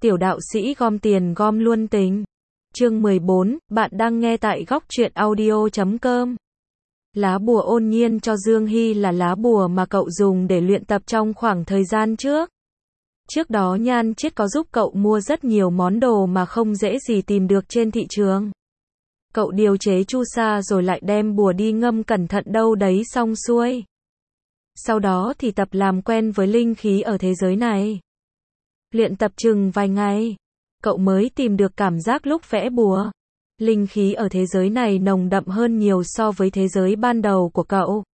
Tiểu đạo sĩ gom tiền gom luôn tình. Chương 14, bạn đang nghe tại góc truyện audio.com. Lá bùa ôn nhiên cho Dương Hy là lá bùa mà cậu dùng để luyện tập trong khoảng thời gian trước. Trước đó Nhan Chiết có giúp cậu mua rất nhiều món đồ mà không dễ gì tìm được trên thị trường. Cậu điều chế chu sa rồi lại đem bùa đi ngâm cẩn thận đâu đấy xong xuôi. Sau đó thì tập làm quen với linh khí ở thế giới này. Luyện tập chừng vài ngày, cậu mới tìm được cảm giác lúc vẽ bùa. Linh khí ở thế giới này nồng đậm hơn nhiều so với thế giới ban đầu của cậu.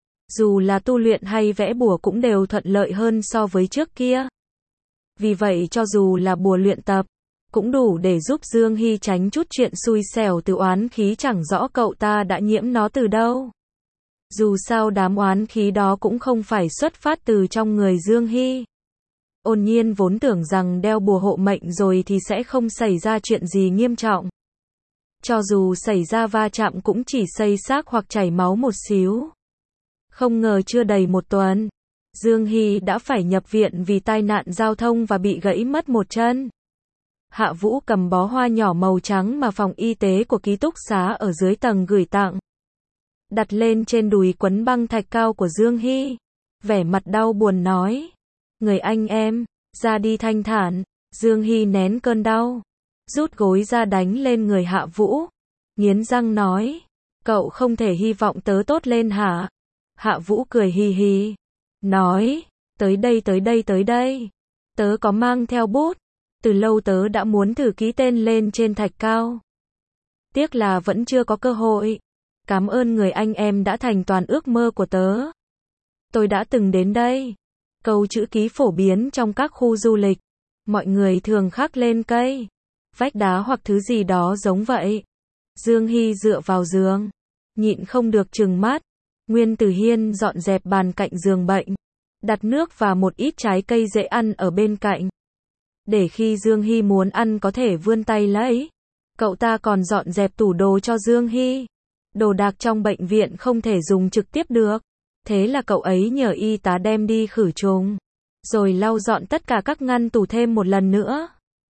Dù là tu luyện hay vẽ bùa cũng đều thuận lợi hơn so với trước kia. Vì vậy cho dù là bùa luyện tập, cũng đủ để giúp Dương Hy tránh chút chuyện xui xẻo từ oán khí chẳng rõ cậu ta đã nhiễm nó từ đâu. Dù sao đám oán khí đó cũng không phải xuất phát từ trong người Dương Hy. Ôn nhiên vốn tưởng rằng đeo bùa hộ mệnh rồi thì sẽ không xảy ra chuyện gì nghiêm trọng. Cho dù xảy ra va chạm cũng chỉ xây xát hoặc chảy máu một xíu. Không ngờ chưa đầy một tuần, Dương Hy đã phải nhập viện vì tai nạn giao thông và bị gãy mất một chân. Hạ Vũ cầm bó hoa nhỏ màu trắng mà phòng y tế của ký túc xá ở dưới tầng gửi tặng. Đặt lên trên đùi quấn băng thạch cao của Dương Hy. Vẻ mặt đau buồn nói. Người anh em, ra đi thanh thản. Dương Hy nén cơn đau, rút gối ra đánh lên người Hạ Vũ. Nghiến răng nói. Cậu không thể hy vọng tớ tốt lên hả? Hạ Vũ cười hì hì. Nói. Tới đây. Tớ có mang theo bút. Từ lâu tớ đã muốn thử ký tên lên trên thạch cao. Tiếc là vẫn chưa có cơ hội. Cảm ơn người anh em đã thành toàn ước mơ của tớ. Tôi đã từng đến đây. Câu chữ ký phổ biến trong các khu du lịch. Mọi người thường khắc lên cây, vách đá hoặc thứ gì đó giống vậy. Dương Hy dựa vào giường, nhịn không được trừng mắt. Nguyên Tử Hiên dọn dẹp bàn cạnh giường bệnh, đặt nước và một ít trái cây dễ ăn ở bên cạnh. Để khi Dương Hy muốn ăn có thể vươn tay lấy. Cậu ta còn dọn dẹp tủ đồ cho Dương Hy. Đồ đạc trong bệnh viện không thể dùng trực tiếp được. Thế là cậu ấy nhờ y tá đem đi khử trùng, rồi lau dọn tất cả các ngăn tủ thêm một lần nữa.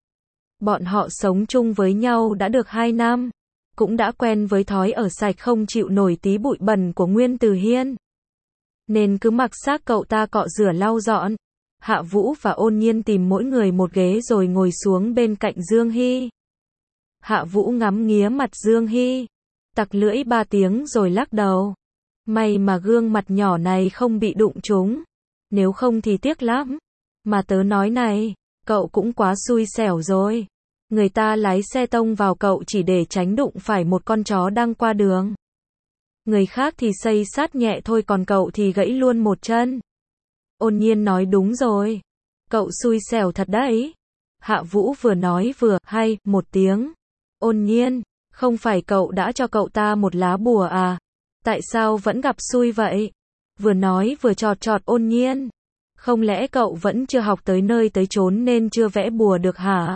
Bọn họ sống chung với nhau đã được 2 năm, cũng đã quen với thói ở sạch không chịu nổi tí bụi bẩn của Nguyên Tử Hiên. Nên cứ mặc xác cậu ta cọ rửa lau dọn. Hạ Vũ và Ôn Nhiên tìm mỗi người một ghế rồi ngồi xuống bên cạnh Dương Hy. Hạ Vũ ngắm nghía mặt Dương Hy, tặc lưỡi 3 tiếng rồi lắc đầu. May mà gương mặt nhỏ này không bị đụng trúng. Nếu không thì tiếc lắm. Mà tớ nói này, cậu cũng quá xui xẻo rồi. Người ta lái xe tông vào cậu chỉ để tránh đụng phải một con chó đang qua đường. Người khác thì xây sát nhẹ thôi còn cậu thì gãy luôn một chân. Ôn Nhiên nói đúng rồi. Cậu xui xẻo thật đấy. Hạ Vũ vừa nói vừa hay một tiếng. Ôn Nhiên, không phải cậu đã cho cậu ta một lá bùa à? Tại sao vẫn gặp xui vậy? Vừa nói vừa chọt chọt Ôn Nhiên. Không lẽ cậu vẫn chưa học tới nơi tới chốn nên chưa vẽ bùa được hả?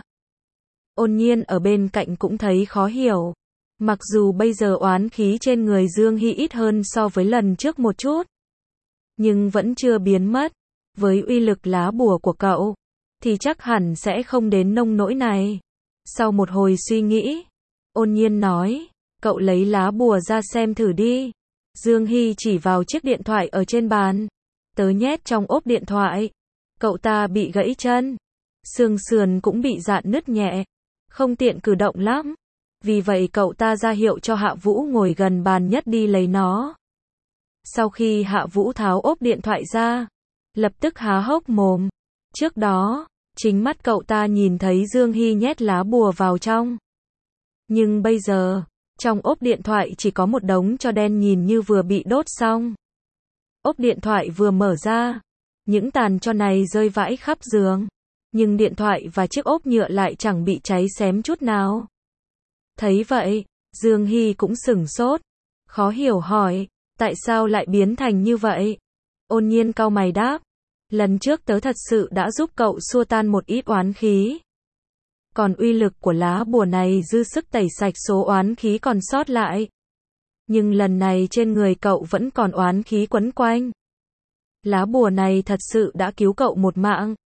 Ôn Nhiên ở bên cạnh cũng thấy khó hiểu. Mặc dù bây giờ oán khí trên người Dương Hy ít hơn so với lần trước một chút, nhưng vẫn chưa biến mất. Với uy lực lá bùa của cậu, thì chắc hẳn sẽ không đến nông nỗi này. Sau một hồi suy nghĩ, Ôn Nhiên nói, cậu lấy lá bùa ra xem thử đi. Dương Hy chỉ vào chiếc điện thoại ở trên bàn. Tớ nhét trong ốp điện thoại. Cậu ta bị gãy chân, xương sườn cũng bị rạn nứt nhẹ, không tiện cử động lắm. Vì vậy cậu ta ra hiệu cho Hạ Vũ ngồi gần bàn nhất đi lấy nó. Sau khi Hạ Vũ tháo ốp điện thoại ra, lập tức há hốc mồm. Trước đó, chính mắt cậu ta nhìn thấy Dương Hy nhét lá bùa vào trong. Nhưng bây giờ, trong ốp điện thoại chỉ có một đống tro đen nhìn như vừa bị đốt xong. Ốp điện thoại vừa mở ra, những tàn tro này rơi vãi khắp giường. Nhưng điện thoại và chiếc ốp nhựa lại chẳng bị cháy xém chút nào. Thấy vậy, Dương Hy cũng sửng sốt. Khó hiểu hỏi, tại sao lại biến thành như vậy? Ôn Nhiên cau mày đáp. Lần trước tớ thật sự đã giúp cậu xua tan một ít oán khí. Còn uy lực của lá bùa này dư sức tẩy sạch số oán khí còn sót lại. Nhưng lần này trên người cậu vẫn còn oán khí quấn quanh. Lá bùa này thật sự đã cứu cậu một mạng.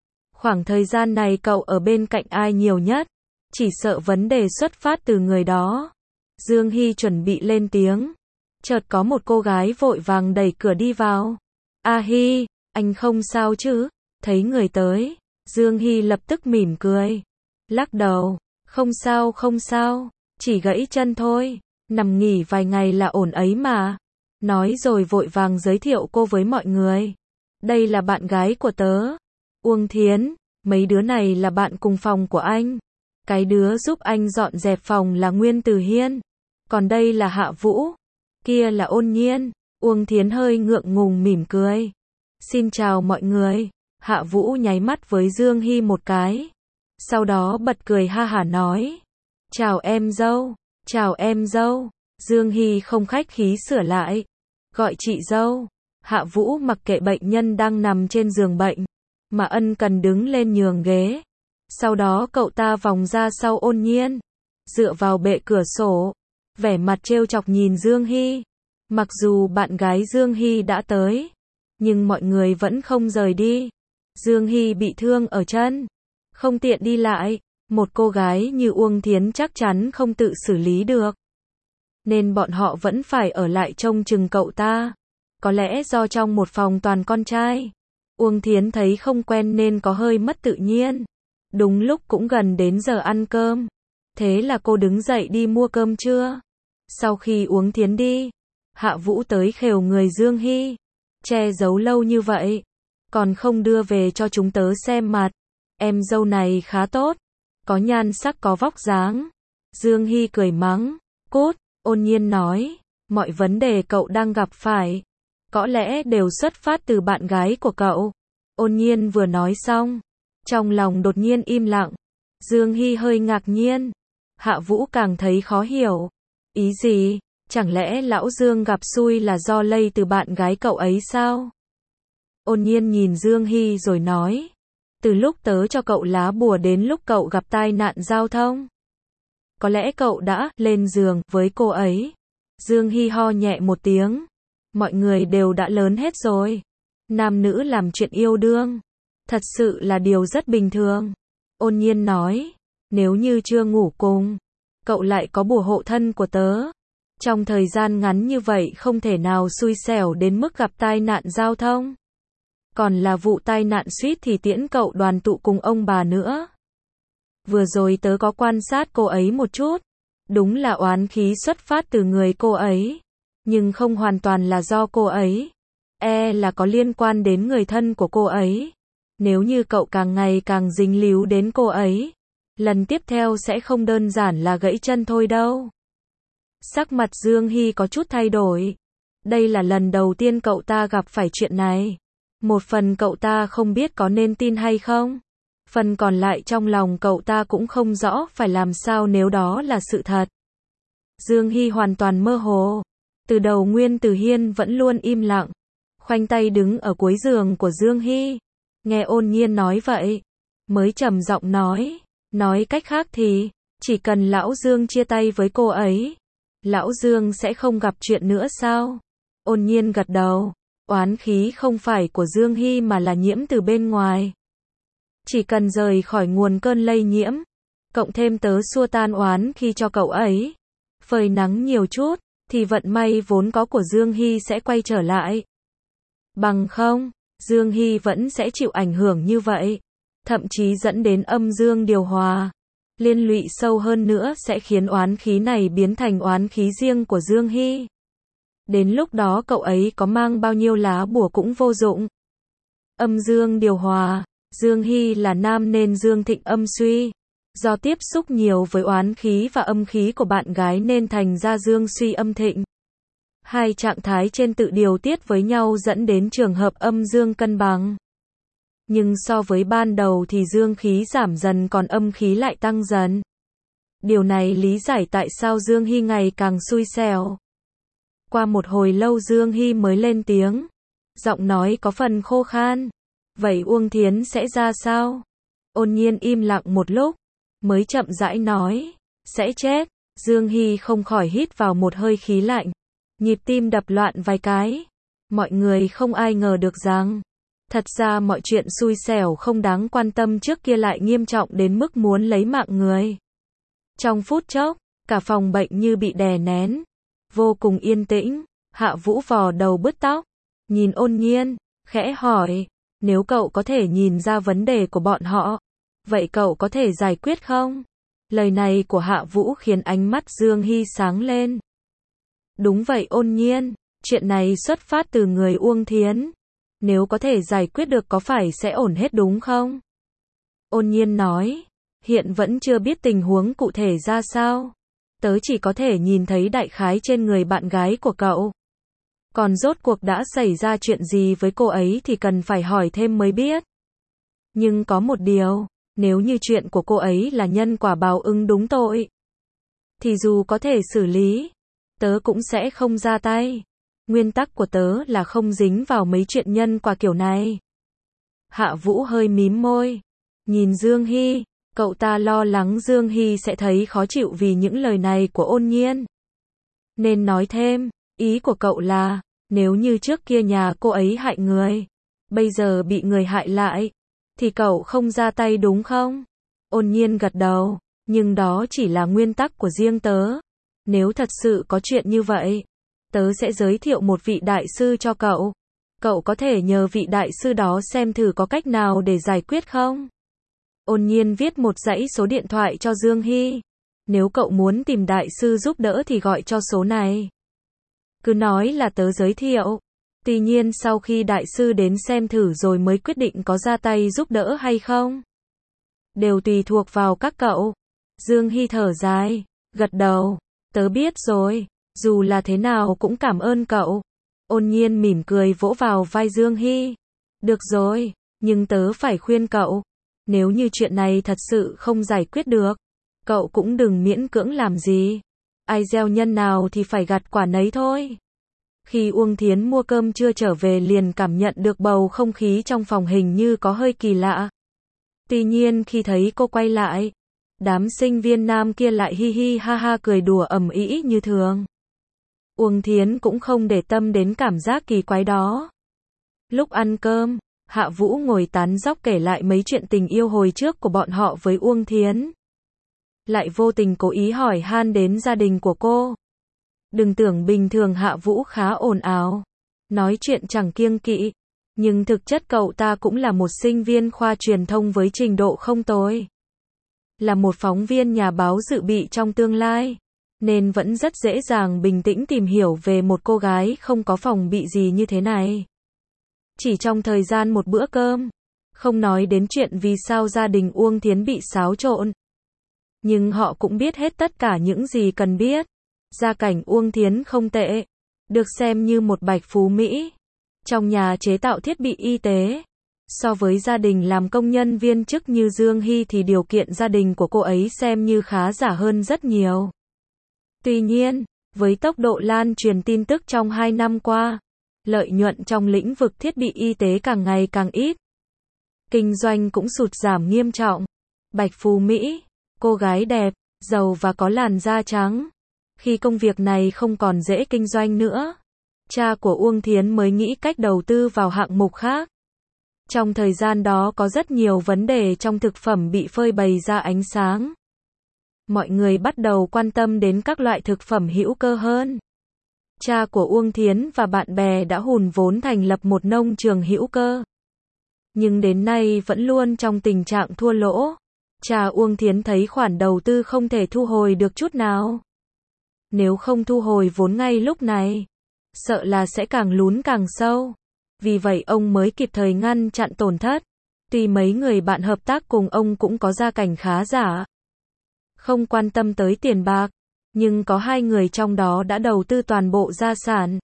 Khoảng thời gian này cậu ở bên cạnh ai nhiều nhất? Chỉ sợ vấn đề xuất phát từ người đó. Dương Hy chuẩn bị lên tiếng. Chợt có một cô gái vội vàng đẩy cửa đi vào. A Hy, anh không sao chứ? Thấy người tới, Dương Hy lập tức mỉm cười. Lắc đầu, không sao không sao, chỉ gãy chân thôi, nằm nghỉ vài ngày là ổn ấy mà. Nói rồi vội vàng giới thiệu cô với mọi người. Đây là bạn gái của tớ, Uông Thiến, mấy đứa này là bạn cùng phòng của anh. Cái đứa giúp anh dọn dẹp phòng là Nguyên Từ Hiên. Còn đây là Hạ Vũ, kia là Ôn Nhiên. Uông Thiến hơi ngượng ngùng mỉm cười. Xin chào mọi người. Hạ Vũ nháy mắt với Dương Hy một cái. Sau đó bật cười ha hả nói. Chào em dâu. Chào em dâu. Dương Hy không khách khí sửa lại. Gọi chị dâu. Hạ Vũ mặc kệ bệnh nhân đang nằm trên giường bệnh, mà ân cần đứng lên nhường ghế. Sau đó cậu ta vòng ra sau Ôn Nhiên, dựa vào bệ cửa sổ, vẻ mặt trêu chọc nhìn Dương Hy. Mặc dù bạn gái Dương Hy đã tới, nhưng mọi người vẫn không rời đi. Dương Hy bị thương ở chân, không tiện đi lại. Một cô gái như Uông Thiến chắc chắn không tự xử lý được, nên bọn họ vẫn phải ở lại trông chừng cậu ta. Có lẽ do trong một phòng toàn con trai, Uông Thiến thấy không quen nên có hơi mất tự nhiên. Đúng lúc cũng gần đến giờ ăn cơm, thế là cô đứng dậy đi mua cơm trưa. Sau khi Uông Thiến đi, Hạ Vũ tới khều người Dương Hy. Che giấu lâu như vậy, còn không đưa về cho chúng tớ xem mặt. Em dâu này khá tốt, có nhan sắc có vóc dáng. Dương Hy cười mắng. Cút. Ôn Nhiên nói. Mọi vấn đề cậu đang gặp phải, có lẽ đều xuất phát từ bạn gái của cậu. Ôn Nhiên vừa nói xong, trong lòng đột nhiên im lặng. Dương Hy hơi ngạc nhiên. Hạ Vũ càng thấy khó hiểu. Ý gì? Chẳng lẽ lão Dương gặp xui là do lây từ bạn gái cậu ấy sao? Ôn Nhiên nhìn Dương Hy rồi nói. Từ lúc tớ cho cậu lá bùa đến lúc cậu gặp tai nạn giao thông, có lẽ cậu đã lên giường với cô ấy. Dương Hy ho nhẹ một tiếng. Mọi người đều đã lớn hết rồi. Nam nữ làm chuyện yêu đương, thật sự là điều rất bình thường. Ôn Nhiên nói. Nếu như chưa ngủ cùng, cậu lại có bùa hộ thân của tớ. Trong thời gian ngắn như vậy không thể nào xui xẻo đến mức gặp tai nạn giao thông. Còn là vụ tai nạn suýt thì tiễn cậu đoàn tụ cùng ông bà nữa. Vừa rồi tớ có quan sát cô ấy một chút. Đúng là oán khí xuất phát từ người cô ấy, nhưng không hoàn toàn là do cô ấy. Là có liên quan đến người thân của cô ấy. Nếu như cậu càng ngày càng dính líu đến cô ấy, lần tiếp theo sẽ không đơn giản là gãy chân thôi đâu. Sắc mặt Dương Hy có chút thay đổi. Đây là lần đầu tiên cậu ta gặp phải chuyện này. Một phần cậu ta không biết có nên tin hay không. Phần còn lại trong lòng cậu ta cũng không rõ phải làm sao nếu đó là sự thật. Dương Hy hoàn toàn mơ hồ. Từ đầu Nguyên Từ Hiên vẫn luôn im lặng, khoanh tay đứng ở cuối giường của Dương Hy. Nghe Ôn Nhiên nói vậy, mới trầm giọng nói. Nói cách khác thì, chỉ cần lão Dương chia tay với cô ấy, lão Dương sẽ không gặp chuyện nữa sao? Ôn Nhiên gật đầu. Oán khí không phải của Dương Hy mà là nhiễm từ bên ngoài. Chỉ cần rời khỏi nguồn cơn lây nhiễm, cộng thêm tớ xua tan oán khi cho cậu ấy phơi nắng nhiều chút, thì vận may vốn có của Dương Hy sẽ quay trở lại. Bằng không, Dương Hy vẫn sẽ chịu ảnh hưởng như vậy, thậm chí dẫn đến âm dương điều hòa. Liên lụy sâu hơn nữa sẽ khiến oán khí này biến thành oán khí riêng của Dương Hy. Đến lúc đó cậu ấy có mang bao nhiêu lá bùa cũng vô dụng. Âm dương điều hòa. Dương Hy là nam nên dương thịnh âm suy. Do tiếp xúc nhiều với oán khí và âm khí của bạn gái nên thành ra dương suy âm thịnh. Hai trạng thái trên tự điều tiết với nhau dẫn đến trường hợp âm dương cân bằng. Nhưng so với ban đầu thì dương khí giảm dần còn âm khí lại tăng dần. Điều này lý giải tại sao Dương Hy ngày càng xui xẻo. Qua một hồi lâu Dương Hy mới lên tiếng. Giọng nói có phần khô khan. Vậy Uông Thiến sẽ ra sao? Ôn Nhiên im lặng một lúc, mới chậm rãi nói. Sẽ chết. Dương Hy không khỏi hít vào một hơi khí lạnh. Nhịp tim đập loạn vài cái. Mọi người không ai ngờ được rằng Thật ra mọi chuyện xui xẻo không đáng quan tâm trước kia lại nghiêm trọng đến mức muốn lấy mạng người. Trong phút chốc, cả phòng bệnh như bị đè nén. Vô cùng yên tĩnh, Hạ Vũ vò đầu bứt tóc, nhìn Ôn Nhiên, khẽ hỏi, nếu cậu có thể nhìn ra vấn đề của bọn họ, vậy cậu có thể giải quyết không? Lời này của Hạ Vũ khiến ánh mắt Dương Hy sáng lên. Đúng vậy Ôn Nhiên, chuyện này xuất phát từ người Uông Thiến. Nếu có thể giải quyết được có phải sẽ ổn hết đúng không? Ôn Nhiên nói, hiện vẫn chưa biết tình huống cụ thể ra sao. Tớ chỉ có thể nhìn thấy đại khái trên người bạn gái của cậu. Còn rốt cuộc đã xảy ra chuyện gì với cô ấy thì cần phải hỏi thêm mới biết. Nhưng có một điều, nếu như chuyện của cô ấy là nhân quả báo ứng đúng tội, thì dù có thể xử lý, tớ cũng sẽ không ra tay. Nguyên tắc của tớ là không dính vào mấy chuyện nhân quả kiểu này. Hạ Vũ hơi mím môi, nhìn Dương Hy, cậu ta lo lắng Dương Hy sẽ thấy khó chịu vì những lời này của Ôn Nhiên. Nên nói thêm, ý của cậu là, nếu như trước kia nhà cô ấy hại người, bây giờ bị người hại lại, thì cậu không ra tay đúng không? Ôn Nhiên gật đầu, nhưng đó chỉ là nguyên tắc của riêng tớ. Nếu thật sự có chuyện như vậy, tớ sẽ giới thiệu một vị đại sư cho cậu. Cậu có thể nhờ vị đại sư đó xem thử có cách nào để giải quyết không? Ôn Nhiên viết một dãy số điện thoại cho Dương Hy. Nếu cậu muốn tìm đại sư giúp đỡ thì gọi cho số này. Cứ nói là tớ giới thiệu. Tuy nhiên sau khi đại sư đến xem thử rồi mới quyết định có ra tay giúp đỡ hay không. Đều tùy thuộc vào các cậu. Dương Hy thở dài, gật đầu. Tớ biết rồi, dù là thế nào cũng cảm ơn cậu. Ôn Nhiên mỉm cười vỗ vào vai Dương Hy. Được rồi, nhưng tớ phải khuyên cậu. Nếu như chuyện này thật sự không giải quyết được, cậu cũng đừng miễn cưỡng làm gì. Ai gieo nhân nào thì phải gặt quả nấy thôi. Khi Uông Thiến mua cơm trưa trở về liền cảm nhận được bầu không khí trong phòng hình như có hơi kỳ lạ. Tuy nhiên khi thấy cô quay lại, đám sinh viên nam kia lại hi hi ha ha cười đùa ầm ĩ như thường. Uông Thiến cũng không để tâm đến cảm giác kỳ quái đó. Lúc ăn cơm, Hạ Vũ ngồi tán dóc kể lại mấy chuyện tình yêu hồi trước của bọn họ với Uông Thiến. Lại vô tình cố ý hỏi han đến gia đình của cô. Đừng tưởng bình thường Hạ Vũ khá ồn ào, nói chuyện chẳng kiêng kỵ, nhưng thực chất cậu ta cũng là một sinh viên khoa truyền thông với trình độ không tồi. Là một phóng viên nhà báo dự bị trong tương lai, nên vẫn rất dễ dàng bình tĩnh tìm hiểu về một cô gái không có phòng bị gì như thế này. Chỉ trong thời gian một bữa cơm, không nói đến chuyện vì sao gia đình Uông Thiến bị xáo trộn. Nhưng họ cũng biết hết tất cả những gì cần biết. Gia cảnh Uông Thiến không tệ, được xem như một bạch phú Mỹ. Trong nhà chế tạo thiết bị y tế. So với gia đình làm công nhân viên chức như Dương Hy thì điều kiện gia đình của cô ấy xem như khá giả hơn rất nhiều. Tuy nhiên, với tốc độ lan truyền tin tức trong 2 năm qua, lợi nhuận trong lĩnh vực thiết bị y tế càng ngày càng ít. Kinh doanh cũng sụt giảm nghiêm trọng. Bạch phú Mỹ, cô gái đẹp, giàu và có làn da trắng. Khi công việc này không còn dễ kinh doanh nữa, cha của Uông Thiến mới nghĩ cách đầu tư vào hạng mục khác. Trong thời gian đó có rất nhiều vấn đề trong thực phẩm bị phơi bày ra ánh sáng. Mọi người bắt đầu quan tâm đến các loại thực phẩm hữu cơ hơn. Cha của Uông Thiến và bạn bè đã hùn vốn thành lập một nông trường hữu cơ. Nhưng đến nay vẫn luôn trong tình trạng thua lỗ. Cha Uông Thiến thấy khoản đầu tư không thể thu hồi được chút nào. Nếu không thu hồi vốn ngay lúc này, sợ là sẽ càng lún càng sâu. Vì vậy ông mới kịp thời ngăn chặn tổn thất. Tuy mấy người bạn hợp tác cùng ông cũng có gia cảnh khá giả, không quan tâm tới tiền bạc, nhưng có 2 người trong đó đã đầu tư toàn bộ gia sản.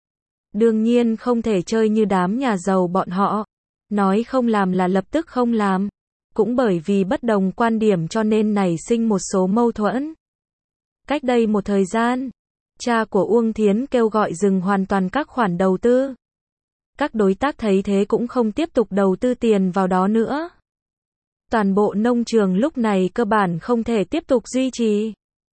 Đương nhiên không thể chơi như đám nhà giàu bọn họ, nói không làm là lập tức không làm. Cũng bởi vì bất đồng quan điểm cho nên nảy sinh một số mâu thuẫn. Cách đây một thời gian, cha của Uông Thiến kêu gọi dừng hoàn toàn các khoản đầu tư. Các đối tác thấy thế cũng không tiếp tục đầu tư tiền vào đó nữa. Toàn bộ nông trường lúc này cơ bản không thể tiếp tục duy trì.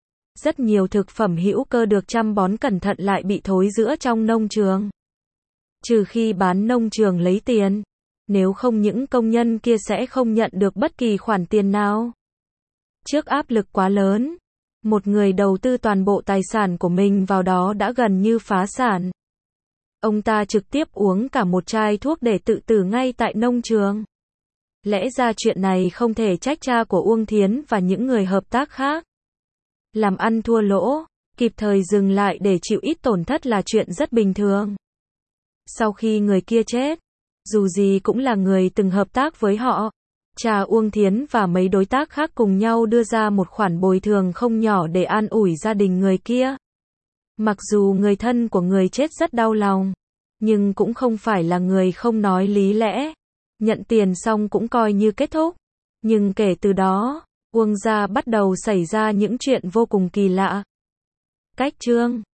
Rất nhiều thực phẩm hữu cơ được chăm bón cẩn thận lại bị thối rữa trong nông trường. Trừ khi bán nông trường lấy tiền, Nếu không những công nhân kia sẽ không nhận được bất kỳ khoản tiền nào. Trước áp lực quá lớn, một người đầu tư toàn bộ tài sản của mình vào đó đã gần như phá sản. Ông ta trực tiếp uống cả một chai thuốc để tự tử ngay tại nông trường. Lẽ ra chuyện này không thể trách cha của Uông Thiến và những người hợp tác khác. Làm ăn thua lỗ, kịp thời dừng lại để chịu ít tổn thất là chuyện rất bình thường. Sau khi người kia chết, dù gì cũng là người từng hợp tác với họ, cha Uông Thiến và mấy đối tác khác cùng nhau đưa ra một khoản bồi thường không nhỏ để an ủi gia đình người kia. Mặc dù người thân của người chết rất đau lòng, nhưng cũng không phải là người không nói lý lẽ. Nhận tiền xong cũng coi như kết thúc. Nhưng kể từ đó, Uông gia bắt đầu xảy ra những chuyện vô cùng kỳ lạ. Cách chương